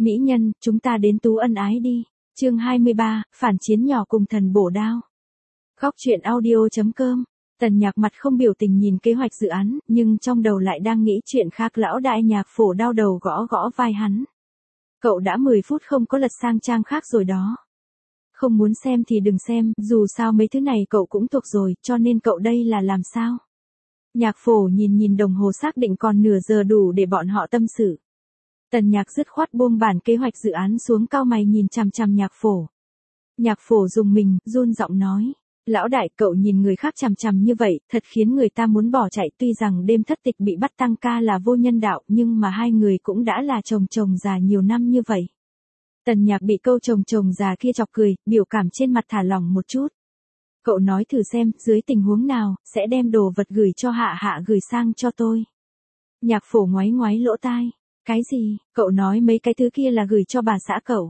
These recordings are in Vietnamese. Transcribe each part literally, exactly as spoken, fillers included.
Mỹ nhân, chúng ta đến tú ân ái đi. Chương hai mươi ba, phản chiến nhỏ cùng thần bổ đao. Góc truyện audio.com. Tần Nhạc mặt không biểu tình nhìn kế hoạch dự án, nhưng trong đầu lại đang nghĩ chuyện khác. Lão đại Nhạc Phổ đau đầu gõ gõ vai hắn. Cậu đã mười phút không có lật sang trang khác rồi đó. Không muốn xem thì đừng xem, dù sao mấy thứ này cậu cũng thuộc rồi, cho nên cậu đây là làm sao? Nhạc Phổ nhìn nhìn đồng hồ xác định còn nửa giờ đủ để bọn họ tâm sự. Tần Nhạc dứt khoát buông bản kế hoạch dự án xuống, cau mày nhìn chằm chằm Nhạc Phổ. Nhạc Phổ dùng mình, run giọng nói. Lão đại, cậu nhìn người khác chằm chằm như vậy, thật khiến người ta muốn bỏ chạy. Tuy rằng đêm thất tịch bị bắt tăng ca là vô nhân đạo, nhưng mà hai người cũng đã là chồng chồng già nhiều năm như vậy. Tần Nhạc bị câu chồng chồng già kia chọc cười, biểu cảm trên mặt thả lỏng một chút. Cậu nói thử xem, dưới tình huống nào, sẽ đem đồ vật gửi cho Hạ Hạ gửi sang cho tôi. Nhạc Phổ ngoáy ngoáy lỗ tai. Cái gì, cậu nói mấy cái thứ kia là gửi cho bà xã cậu.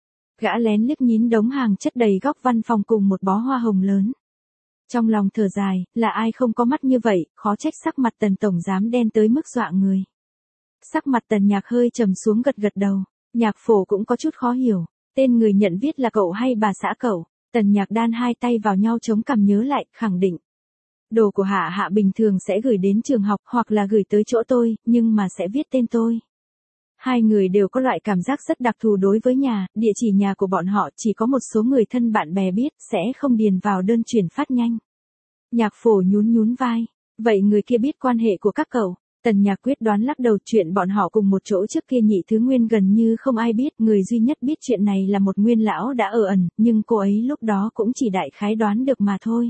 Gã lén liếc nhín đống hàng chất đầy góc văn phòng cùng một bó hoa hồng lớn. Trong lòng thở dài, là ai không có mắt như vậy, khó trách sắc mặt Tần tổng giám đen tới mức dọa người. Sắc mặt Tần Nhạc hơi trầm xuống, gật gật đầu. Nhạc Phổ cũng có chút khó hiểu, tên người nhận viết là cậu hay bà xã cậu? Tần Nhạc đan hai tay vào nhau chống cằm nhớ lại, khẳng định. Đồ của Hạ Hạ bình thường sẽ gửi đến trường học hoặc là gửi tới chỗ tôi, nhưng mà sẽ viết tên tôi. Hai người đều có loại cảm giác rất đặc thù đối với nhà, địa chỉ nhà của bọn họ chỉ có một số người thân bạn bè biết, sẽ không điền vào đơn chuyển phát nhanh. Nhạc Phổ nhún nhún vai, vậy người kia biết quan hệ của các cậu? Tần Nhạc quyết đoán lắc đầu, chuyện bọn họ cùng một chỗ trước kia Nhị Thứ Nguyên gần như không ai biết, người duy nhất biết chuyện này là một nguyên lão đã ở ẩn, nhưng cô ấy lúc đó cũng chỉ đại khái đoán được mà thôi.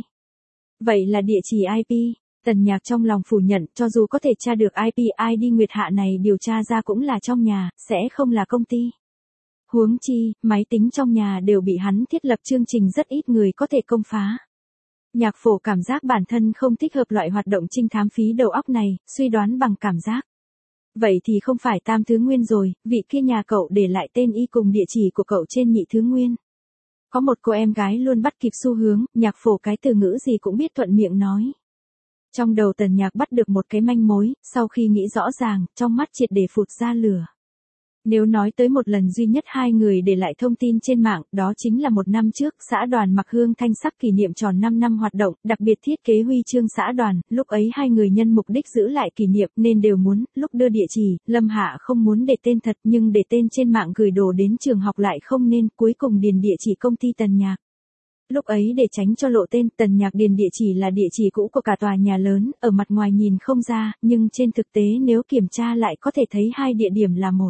Vậy là địa chỉ i pê. Tần Nhạc trong lòng phủ nhận, cho dù có thể tra được i pê i đê Nguyệt Hạ này điều tra ra cũng là trong nhà, sẽ không là công ty. Huống chi, máy tính trong nhà đều bị hắn thiết lập chương trình rất ít người có thể công phá. Nhạc Phổ cảm giác bản thân không thích hợp loại hoạt động trinh thám phí đầu óc này, suy đoán bằng cảm giác. Vậy thì không phải Tam Thứ Nguyên rồi, vị kia nhà cậu để lại tên y cùng địa chỉ của cậu trên Nhị Thứ Nguyên. Có một cô em gái luôn bắt kịp xu hướng, Nhạc Phổ cái từ ngữ gì cũng biết thuận miệng nói. Trong đầu Tần Nhạc bắt được một cái manh mối, sau khi nghĩ rõ ràng, trong mắt triệt để phụt ra lửa. Nếu nói tới một lần duy nhất hai người để lại thông tin trên mạng, đó chính là một năm trước, xã đoàn Mặc Hương Thanh Sắc kỷ niệm tròn năm năm hoạt động, đặc biệt thiết kế huy chương xã đoàn, lúc ấy hai người nhân mục đích giữ lại kỷ niệm nên đều muốn, lúc đưa địa chỉ, Lâm Hạ không muốn để tên thật nhưng để tên trên mạng gửi đồ đến trường học lại không nên, cuối cùng điền địa chỉ công ty Tần Nhạc. Lúc ấy để tránh cho lộ tên, Tần Nhạc điền địa chỉ là địa chỉ cũ của cả tòa nhà lớn, ở mặt ngoài nhìn không ra, nhưng trên thực tế nếu kiểm tra lại có thể thấy hai địa điểm là một.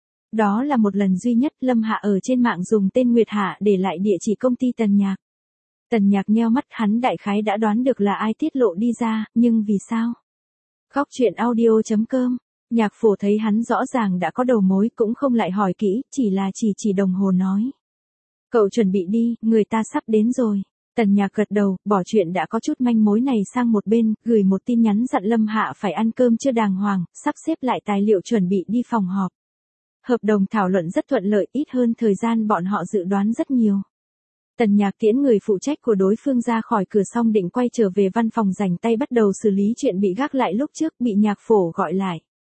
Đó là một lần duy nhất Lâm Hạ ở trên mạng dùng tên Nguyệt Hạ để lại địa chỉ công ty Tần Nhạc. Tần Nhạc nheo mắt, hắn đại khái đã đoán được là ai tiết lộ đi ra, nhưng vì sao? Góc truyện audio.com. Nhạc Phổ thấy hắn rõ ràng đã có đầu mối cũng không lại hỏi kỹ, chỉ là chỉ chỉ đồng hồ nói. Cậu chuẩn bị đi, người ta sắp đến rồi. Tần Nhạc gật đầu, bỏ chuyện đã có chút manh mối này sang một bên, gửi một tin nhắn dặn Lâm Hạ phải ăn cơm chưa đàng hoàng, sắp xếp lại tài liệu chuẩn bị đi phòng họp. Hợp đồng thảo luận rất thuận lợi, ít hơn thời gian bọn họ dự đoán rất nhiều. Tần Nhạc tiễn người phụ trách của đối phương ra khỏi cửa xong định quay trở về văn phòng rảnh tay bắt đầu xử lý chuyện bị gác lại lúc trước, bị Nhạc Phổ gọi lại.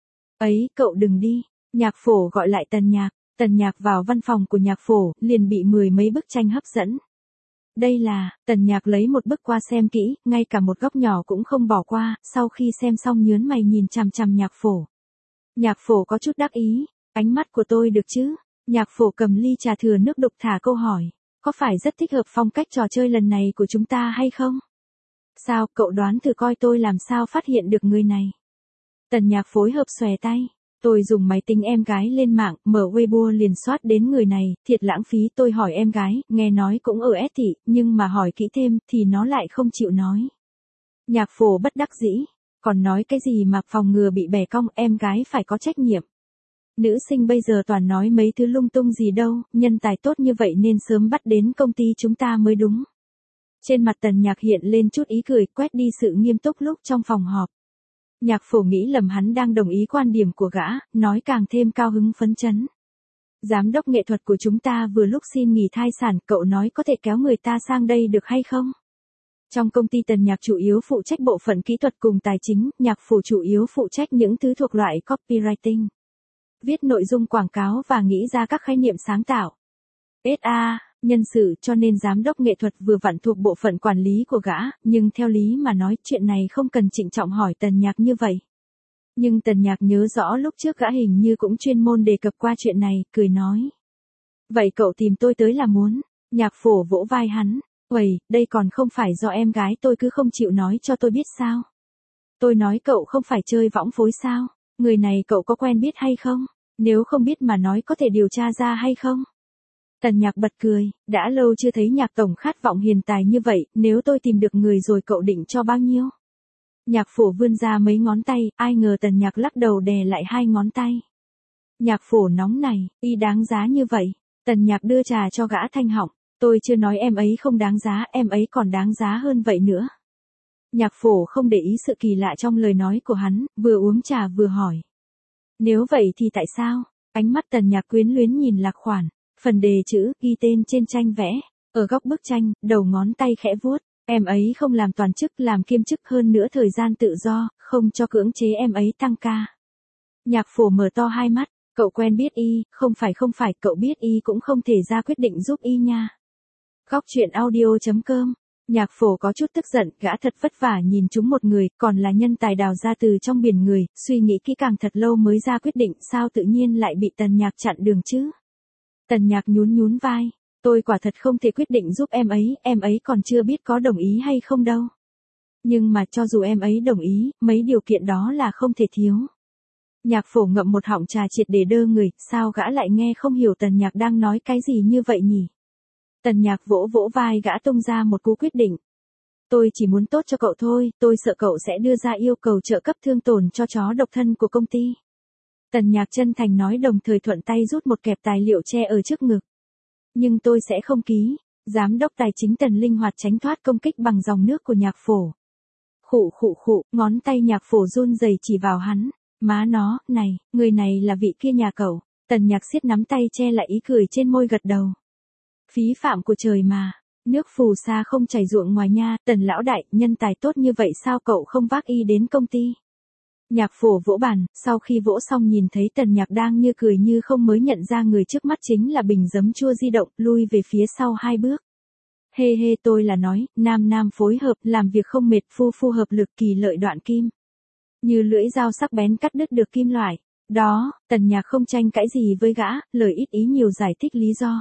Ấy, cậu đừng đi. Nhạc Phổ gọi lại Tần Nhạc. Tần Nhạc vào văn phòng của Nhạc Phổ, liền bị mười mấy bức tranh hấp dẫn. Đây là, Tần Nhạc lấy một bức qua xem kỹ, ngay cả một góc nhỏ cũng không bỏ qua, sau khi xem xong nhớn mày nhìn chằm chằm Nhạc Phổ. Nhạc Phổ có chút đắc ý, ánh mắt của tôi được chứ? Nhạc Phổ cầm ly trà thừa nước đục thả câu hỏi, có phải rất thích hợp phong cách trò chơi lần này của chúng ta hay không? Sao, cậu đoán thử coi tôi làm sao phát hiện được người này? Tần Nhạc phối hợp xòe tay. Tôi dùng máy tính em gái lên mạng, mở Weibo liền soát đến người này, thiệt lãng phí. Tôi hỏi em gái, nghe nói cũng ở S thị, nhưng mà hỏi kỹ thêm, thì nó lại không chịu nói. Nhạc Phổ bất đắc dĩ, còn nói cái gì mà phòng ngừa bị bẻ cong, em gái phải có trách nhiệm. Nữ sinh bây giờ toàn nói mấy thứ lung tung gì đâu, nhân tài tốt như vậy nên sớm bắt đến công ty chúng ta mới đúng. Trên mặt Tần Nhạc hiện lên chút ý cười, quét đi sự nghiêm túc lúc trong phòng họp. Nhạc Phổ nghĩ lầm hắn đang đồng ý quan điểm của gã, nói càng thêm cao hứng phấn chấn. Giám đốc nghệ thuật của chúng ta vừa lúc xin nghỉ thai sản, cậu nói có thể kéo người ta sang đây được hay không? Trong công ty Tần Nhạc chủ yếu phụ trách bộ phận kỹ thuật cùng tài chính, Nhạc Phổ chủ yếu phụ trách những thứ thuộc loại copywriting. viết nội dung quảng cáo và nghĩ ra các khái niệm sáng tạo. ét a, nhân sự cho nên giám đốc nghệ thuật vừa vặn thuộc bộ phận quản lý của gã, nhưng theo lý mà nói chuyện này không cần trịnh trọng hỏi Tần Nhạc như vậy. Nhưng Tần Nhạc nhớ rõ lúc trước gã hình như cũng chuyên môn đề cập qua chuyện này, cười nói. Vậy cậu tìm tôi tới là muốn, Nhạc Phổ vỗ vai hắn, uầy, đây còn không phải do em gái tôi cứ không chịu nói cho tôi biết sao. Tôi nói cậu không phải chơi võng phối sao, người này cậu có quen biết hay không, nếu không biết mà nói có thể điều tra ra hay không. Tần Nhạc bật cười, đã lâu chưa thấy Nhạc tổng khát vọng hiền tài như vậy, nếu tôi tìm được người rồi cậu định cho bao nhiêu? Nhạc Phổ vươn ra mấy ngón tay, ai ngờ Tần Nhạc lắc đầu đè lại hai ngón tay. Nhạc Phổ nóng này, y đáng giá như vậy. Tần Nhạc đưa trà cho gã thanh họng, tôi chưa nói em ấy không đáng giá, em ấy còn đáng giá hơn vậy nữa. Nhạc Phổ không để ý sự kỳ lạ trong lời nói của hắn, vừa uống trà vừa hỏi. Nếu vậy thì tại sao? Ánh mắt Tần Nhạc quyến luyến nhìn Lạc Khoản, phần đề chữ, ghi tên trên tranh vẽ, ở góc bức tranh, đầu ngón tay khẽ vuốt, em ấy không làm toàn chức làm kiêm chức hơn nữa thời gian tự do, không cho cưỡng chế em ấy tăng ca. Nhạc Phổ mở to hai mắt, cậu quen biết y, không phải không phải, cậu biết y cũng không thể ra quyết định giúp y nha. Góc truyện audio chấm com. Nhạc Phổ có chút tức giận, gã thật vất vả nhìn chúng một người, còn là nhân tài đào ra từ trong biển người, suy nghĩ kỹ càng thật lâu mới ra quyết định, sao tự nhiên lại bị Tần Nhạc chặn đường chứ? Tần Nhạc nhún nhún vai, tôi quả thật không thể quyết định giúp em ấy, em ấy còn chưa biết có đồng ý hay không đâu. Nhưng mà cho dù em ấy đồng ý, mấy điều kiện đó là không thể thiếu. Nhạc Phổ ngậm một họng trà triệt để đơ người, sao gã lại nghe không hiểu Tần Nhạc đang nói cái gì như vậy nhỉ? Tần Nhạc vỗ vỗ vai gã tung ra một cú quyết định. Tôi chỉ muốn tốt cho cậu thôi, tôi sợ cậu sẽ đưa ra yêu cầu trợ cấp thương tổn cho chó độc thân của công ty. Tần Nhạc chân thành nói đồng thời thuận tay rút một kẹp tài liệu che ở trước ngực. Nhưng tôi sẽ không ký. Giám đốc tài chính Tần linh hoạt tránh thoát công kích bằng dòng nước của Nhạc Phổ. Khụ khụ khụ, ngón tay Nhạc Phổ run rẩy chỉ vào hắn. Má nó, này, người này là vị kia nhà cậu. Tần Nhạc siết nắm tay che lại ý cười trên môi gật đầu. Phí phạm của trời mà, nước phù sa không chảy ruộng ngoài nha, Tần lão đại, nhân tài tốt như vậy sao cậu không vác y đến công ty? Nhạc Phổ vỗ bàn, sau khi vỗ xong nhìn thấy Tần Nhạc đang như cười như không mới nhận ra người trước mắt chính là bình giấm chua di động, lui về phía sau hai bước. Hê hê tôi là nói, nam nam phối hợp, làm việc không mệt, phu phu hợp lực kỳ lợi đoạn kim. Như lưỡi dao sắc bén cắt đứt được kim loại. Đó, Tần Nhạc không tranh cãi gì với gã, lời ít ý nhiều giải thích lý do.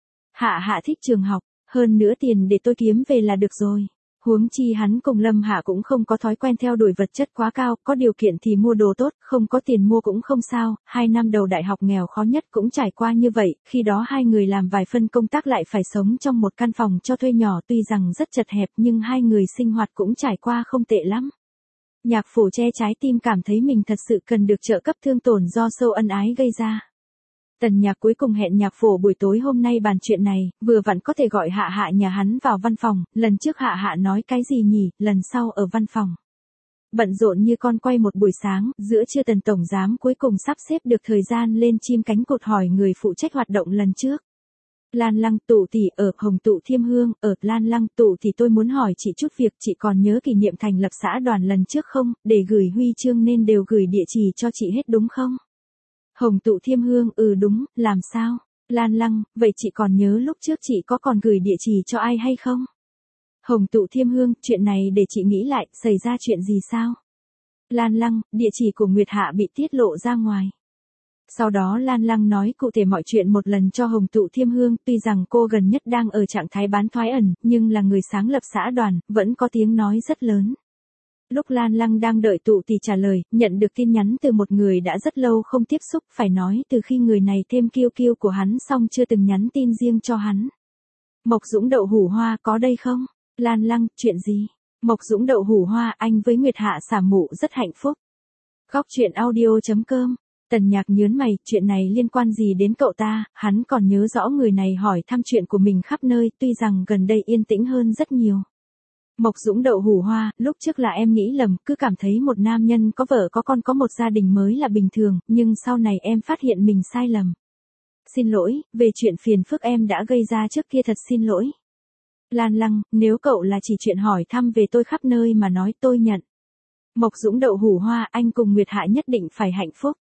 Hạ Hạ thích trường học, hơn nữa tiền để tôi kiếm về là được rồi. Huống chi hắn cùng Lâm Hạ cũng không có thói quen theo đuổi vật chất quá cao, có điều kiện thì mua đồ tốt, không có tiền mua cũng không sao, hai năm đầu đại học nghèo khó nhất cũng trải qua như vậy, khi đó hai người làm vài phân công tác lại phải sống trong một căn phòng cho thuê nhỏ tuy rằng rất chật hẹp nhưng hai người sinh hoạt cũng trải qua không tệ lắm. Nhạc Phổ che trái tim cảm thấy mình thật sự cần được trợ cấp thương tổn do sâu ân ái gây ra. Tần Nhạc cuối cùng hẹn Nhạc Phổ buổi tối hôm nay bàn chuyện này, vừa vặn có thể gọi Hạ Hạ nhà hắn vào văn phòng, lần trước Hạ Hạ nói cái gì nhỉ, lần sau ở văn phòng. Bận rộn như con quay một buổi sáng, giữa trưa Tần Tổng Giám cuối cùng sắp xếp được thời gian lên chim cánh cụt hỏi người phụ trách hoạt động lần trước. Lan Lăng tụ tỷ ở Hồng Tụ Thiêm Hương, ở Lan Lăng tụ thì tôi muốn hỏi chị chút việc, chị còn nhớ kỷ niệm thành lập xã đoàn lần trước không, để gửi huy chương nên đều gửi địa chỉ cho chị hết đúng không? Hồng Tụ Thiêm Hương, ừ đúng, làm sao? Lan Lăng, vậy chị còn nhớ lúc trước chị có còn gửi địa chỉ cho ai hay không? Hồng Tụ Thiêm Hương, chuyện này để chị nghĩ lại, xảy ra chuyện gì sao? Lan Lăng, địa chỉ của Nguyệt Hạ bị tiết lộ ra ngoài. Sau đó Lan Lăng nói cụ thể mọi chuyện một lần cho Hồng Tụ Thiêm Hương, tuy rằng cô gần nhất đang ở trạng thái bán thoái ẩn, nhưng là người sáng lập xã đoàn, vẫn có tiếng nói rất lớn. Lúc Lan Lăng đang đợi Tụ tỷ trả lời, nhận được tin nhắn từ một người đã rất lâu không tiếp xúc, phải nói từ khi người này thêm kiêu kiêu của hắn xong chưa từng nhắn tin riêng cho hắn. Mộc Dũng Đậu Hủ Hoa có đây không? Lan Lăng, chuyện gì? Mộc Dũng Đậu Hủ Hoa, anh với Nguyệt Hạ xả mụ rất hạnh phúc. Góc truyện audio chấm com. Tần Nhạc nhớn mày, chuyện này liên quan gì đến cậu ta, hắn còn nhớ rõ người này hỏi thăm chuyện của mình khắp nơi, tuy rằng gần đây yên tĩnh hơn rất nhiều. Mộc Dũng Đậu Hủ Hoa, lúc trước là em nghĩ lầm, cứ cảm thấy một nam nhân có vợ có con có một gia đình mới là bình thường, nhưng sau này em phát hiện mình sai lầm. Xin lỗi, về chuyện phiền phức em đã gây ra trước kia thật xin lỗi. Lan Lăng, nếu cậu là chỉ chuyện hỏi thăm về tôi khắp nơi mà nói tôi nhận. Mộc Dũng Đậu Hủ Hoa, anh cùng Nguyệt Hạ nhất định phải hạnh phúc.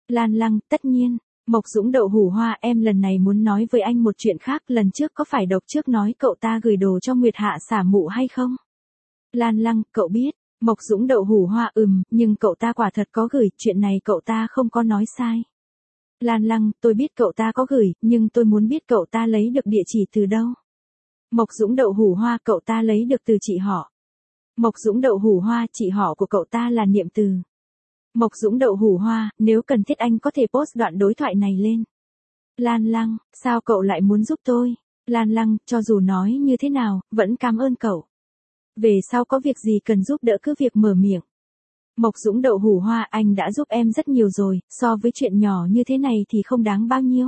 Lan Lăng, tất nhiên. Mộc Dũng đậu hủ hoa, em lần này muốn nói với anh một chuyện khác, lần trước có phải độc trước nói cậu ta gửi đồ cho Nguyệt Hạ xả mụ hay không? Lan Lăng, cậu biết. Mộc Dũng đậu hủ hoa, ừm, nhưng cậu ta quả thật có gửi, chuyện này cậu ta không có nói sai. Lan Lăng, tôi biết cậu ta có gửi, nhưng tôi muốn biết cậu ta lấy được địa chỉ từ đâu. Mộc Dũng đậu hủ hoa, cậu ta lấy được từ chị họ. Mộc Dũng đậu hủ hoa, chị họ của cậu ta là Niệm Từ. Mộc Dũng đậu hủ hoa, nếu cần thiết anh có thể post đoạn đối thoại này lên. Lan Lăng, sao cậu lại muốn giúp tôi? Lan Lăng, cho dù nói như thế nào, vẫn cảm ơn cậu. Về sau có việc gì cần giúp đỡ cứ việc mở miệng. Mộc Dũng đậu hủ hoa, anh đã giúp em rất nhiều rồi, so với chuyện nhỏ như thế này thì không đáng bao nhiêu.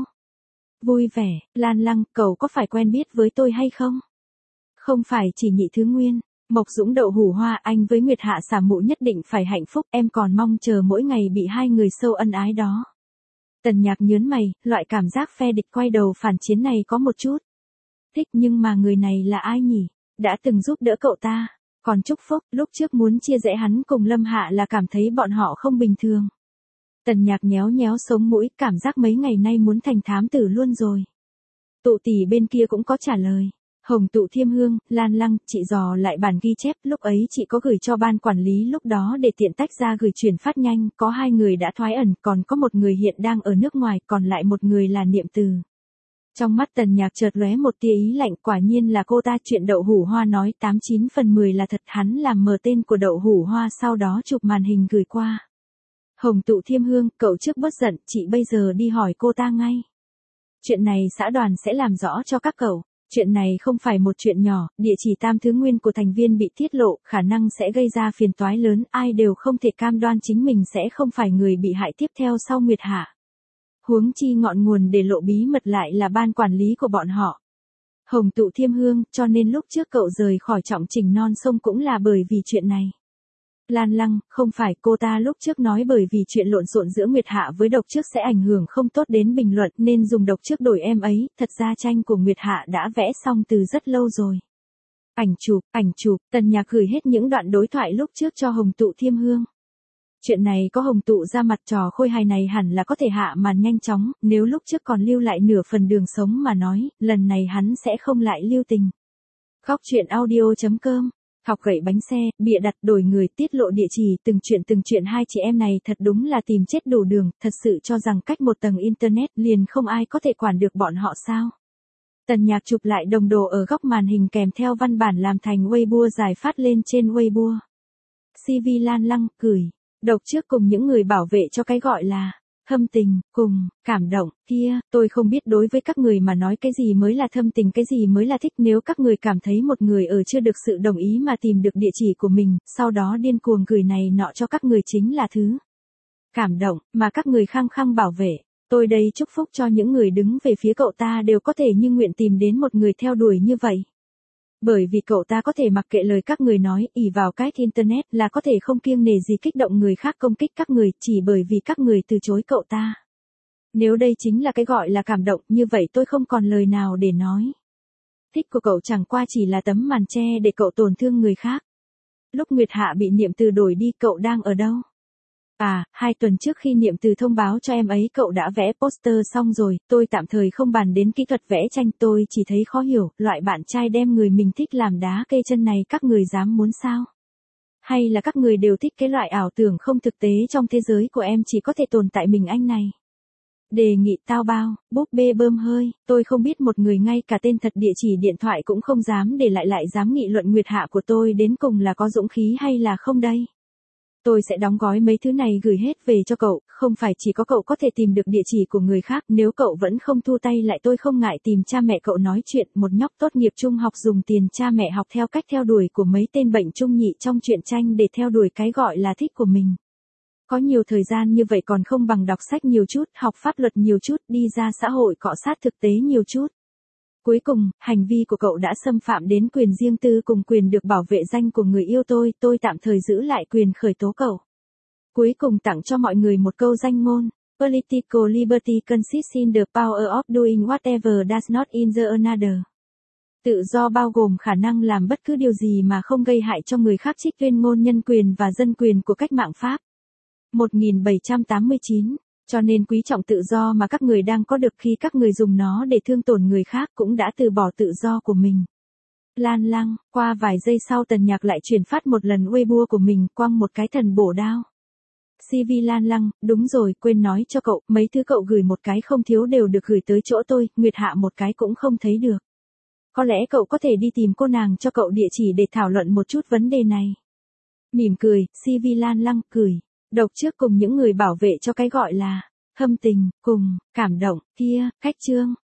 Vui vẻ, Lan Lăng, cậu có phải quen biết với tôi hay không? Không phải chỉ Nhị Thứ Nguyên. Mộc Dũng đậu hủ hoa, anh với Nguyệt Hạ xả mụ nhất định phải hạnh phúc, em còn mong chờ mỗi ngày bị hai người sâu ân ái đó. Tần Nhạc nhớn mày, loại cảm giác phe địch quay đầu phản chiến này có một chút thích, nhưng mà người này là ai nhỉ? Đã từng giúp đỡ cậu ta. Còn Trúc Phúc, lúc trước muốn chia rẽ hắn cùng Lâm Hạ là cảm thấy bọn họ không bình thường. Tần Nhạc nhéo nhéo sống mũi, cảm giác mấy ngày nay muốn thành thám tử luôn rồi. Tụ tỷ bên kia cũng có trả lời. Hồng Tụ Thiêm Hương, Lan Lăng, chị dò lại bản ghi chép, lúc ấy chị có gửi cho ban quản lý lúc đó để tiện tách ra gửi chuyển phát nhanh, có hai người đã thoái ẩn, còn có một người hiện đang ở nước ngoài, còn lại một người là Niệm Từ. Trong mắt Tần Nhạc chợt lóe một tia ý lạnh, quả nhiên là cô ta, chuyện đậu hủ hoa nói tám chín phần mười là thật, hắn làm mờ tên của đậu hủ hoa sau đó chụp màn hình gửi qua. Hồng Tụ Thiêm Hương, cậu trước bớt giận, chị bây giờ đi hỏi cô ta ngay. Chuyện này xã đoàn sẽ làm rõ cho các cậu. Chuyện này không phải một chuyện nhỏ, địa chỉ Tam Thứ Nguyên của thành viên bị tiết lộ, khả năng sẽ gây ra phiền toái lớn, ai đều không thể cam đoan chính mình sẽ không phải người bị hại tiếp theo sau Nguyệt Hạ. Huống chi ngọn nguồn để lộ bí mật lại là ban quản lý của bọn họ. Hồng Tụ Thiêm Hương, cho nên lúc trước cậu rời khỏi Trọng Trình non sông cũng là bởi vì chuyện này. Lan Lăng, không phải, cô ta lúc trước nói bởi vì chuyện lộn xộn giữa Nguyệt Hạ với độc trước sẽ ảnh hưởng không tốt đến bình luận nên dùng độc trước đổi em ấy, thật ra tranh của Nguyệt Hạ đã vẽ xong từ rất lâu rồi. Ảnh chụp, ảnh chụp, Tần Nhạc gửi hết những đoạn đối thoại lúc trước cho Hồng Tụ Thiêm Hương. Chuyện này có Hồng Tụ ra mặt, trò khôi hài này hẳn là có thể hạ màn nhanh chóng, nếu lúc trước còn lưu lại nửa phần đường sống mà nói, lần này hắn sẽ không lại lưu tình. Góc truyện audio chấm com. Học gậy bánh xe, bịa đặt, đổi người, tiết lộ địa chỉ, từng chuyện từng chuyện, hai chị em này thật đúng là tìm chết đủ đường, thật sự cho rằng cách một tầng internet liền không ai có thể quản được bọn họ sao? Tần Nhạc chụp lại đồng đồ ở góc màn hình kèm theo văn bản làm thành Weibo giải phát lên trên Weibo. xê vê Lan Lăng, gửi, độc trước cùng những người bảo vệ cho cái gọi là thâm tình, cùng, cảm động, kia, tôi không biết đối với các người mà nói cái gì mới là thâm tình, cái gì mới là thích, nếu các người cảm thấy một người ở chưa được sự đồng ý mà tìm được địa chỉ của mình, sau đó điên cuồng gửi này nọ cho các người chính là thứ cảm động, mà các người khăng khăng bảo vệ. Tôi đây chúc phúc cho những người đứng về phía cậu ta đều có thể như nguyện tìm đến một người theo đuổi như vậy. Bởi vì cậu ta có thể mặc kệ lời các người nói, ỷ vào cái internet là có thể không kiêng nể gì kích động người khác công kích các người, chỉ bởi vì các người từ chối cậu ta. Nếu đây chính là cái gọi là cảm động, như vậy tôi không còn lời nào để nói. Thích của cậu chẳng qua chỉ là tấm màn che để cậu tổn thương người khác. Lúc Nguyệt Hạ bị Niệm Từ đuổi đi, cậu đang ở đâu? À, hai tuần trước khi Niệm Từ thông báo cho em ấy cậu đã vẽ poster xong rồi, tôi tạm thời không bàn đến kỹ thuật vẽ tranh, tôi chỉ thấy khó hiểu, loại bạn trai đem người mình thích làm đá cây chân này các người dám muốn sao? Hay là các người đều thích cái loại ảo tưởng không thực tế trong thế giới của em chỉ có thể tồn tại mình anh này? Đề nghị tao bao, búp bê bơm hơi, tôi không biết một người ngay cả tên thật địa chỉ điện thoại cũng không dám để lại lại dám nghị luận Nguyệt Hạ của tôi đến cùng là có dũng khí hay là không đây? Tôi sẽ đóng gói mấy thứ này gửi hết về cho cậu, không phải chỉ có cậu có thể tìm được địa chỉ của người khác, nếu cậu vẫn không thu tay lại tôi không ngại tìm cha mẹ cậu nói chuyện, một nhóc tốt nghiệp trung học dùng tiền cha mẹ học theo cách theo đuổi của mấy tên bệnh trung nhị trong truyện tranh để theo đuổi cái gọi là thích của mình. Có nhiều thời gian như vậy còn không bằng đọc sách nhiều chút, học pháp luật nhiều chút, đi ra xã hội cọ sát thực tế nhiều chút. Cuối cùng, hành vi của cậu đã xâm phạm đến quyền riêng tư cùng quyền được bảo vệ danh của người yêu tôi, tôi tạm thời giữ lại quyền khởi tố cậu. Cuối cùng tặng cho mọi người một câu danh ngôn, Political liberty consists in the power of doing whatever does not injure another. Tự do bao gồm khả năng làm bất cứ điều gì mà không gây hại cho người khác, trích tuyên ngôn nhân quyền và dân quyền của cách mạng Pháp. một nghìn bảy trăm tám mươi chín Cho nên quý trọng tự do mà các người đang có được khi các người dùng nó để thương tổn người khác cũng đã từ bỏ tự do của mình. Lan Lăng, qua vài giây sau Tần Nhạc lại truyền phát một lần Weibo của mình, quăng một cái thần bổ đao. xê vê Lan Lăng, đúng rồi, quên nói cho cậu, mấy thứ cậu gửi một cái không thiếu đều được gửi tới chỗ tôi, Nguyệt Hạ một cái cũng không thấy được. Có lẽ cậu có thể đi tìm cô nàng cho cậu địa chỉ để thảo luận một chút vấn đề này. Mỉm cười, xê vê Lan Lăng, cười. Độc trước cùng những người bảo vệ cho cái gọi là thâm tình, cùng, cảm động, kia, khách trương.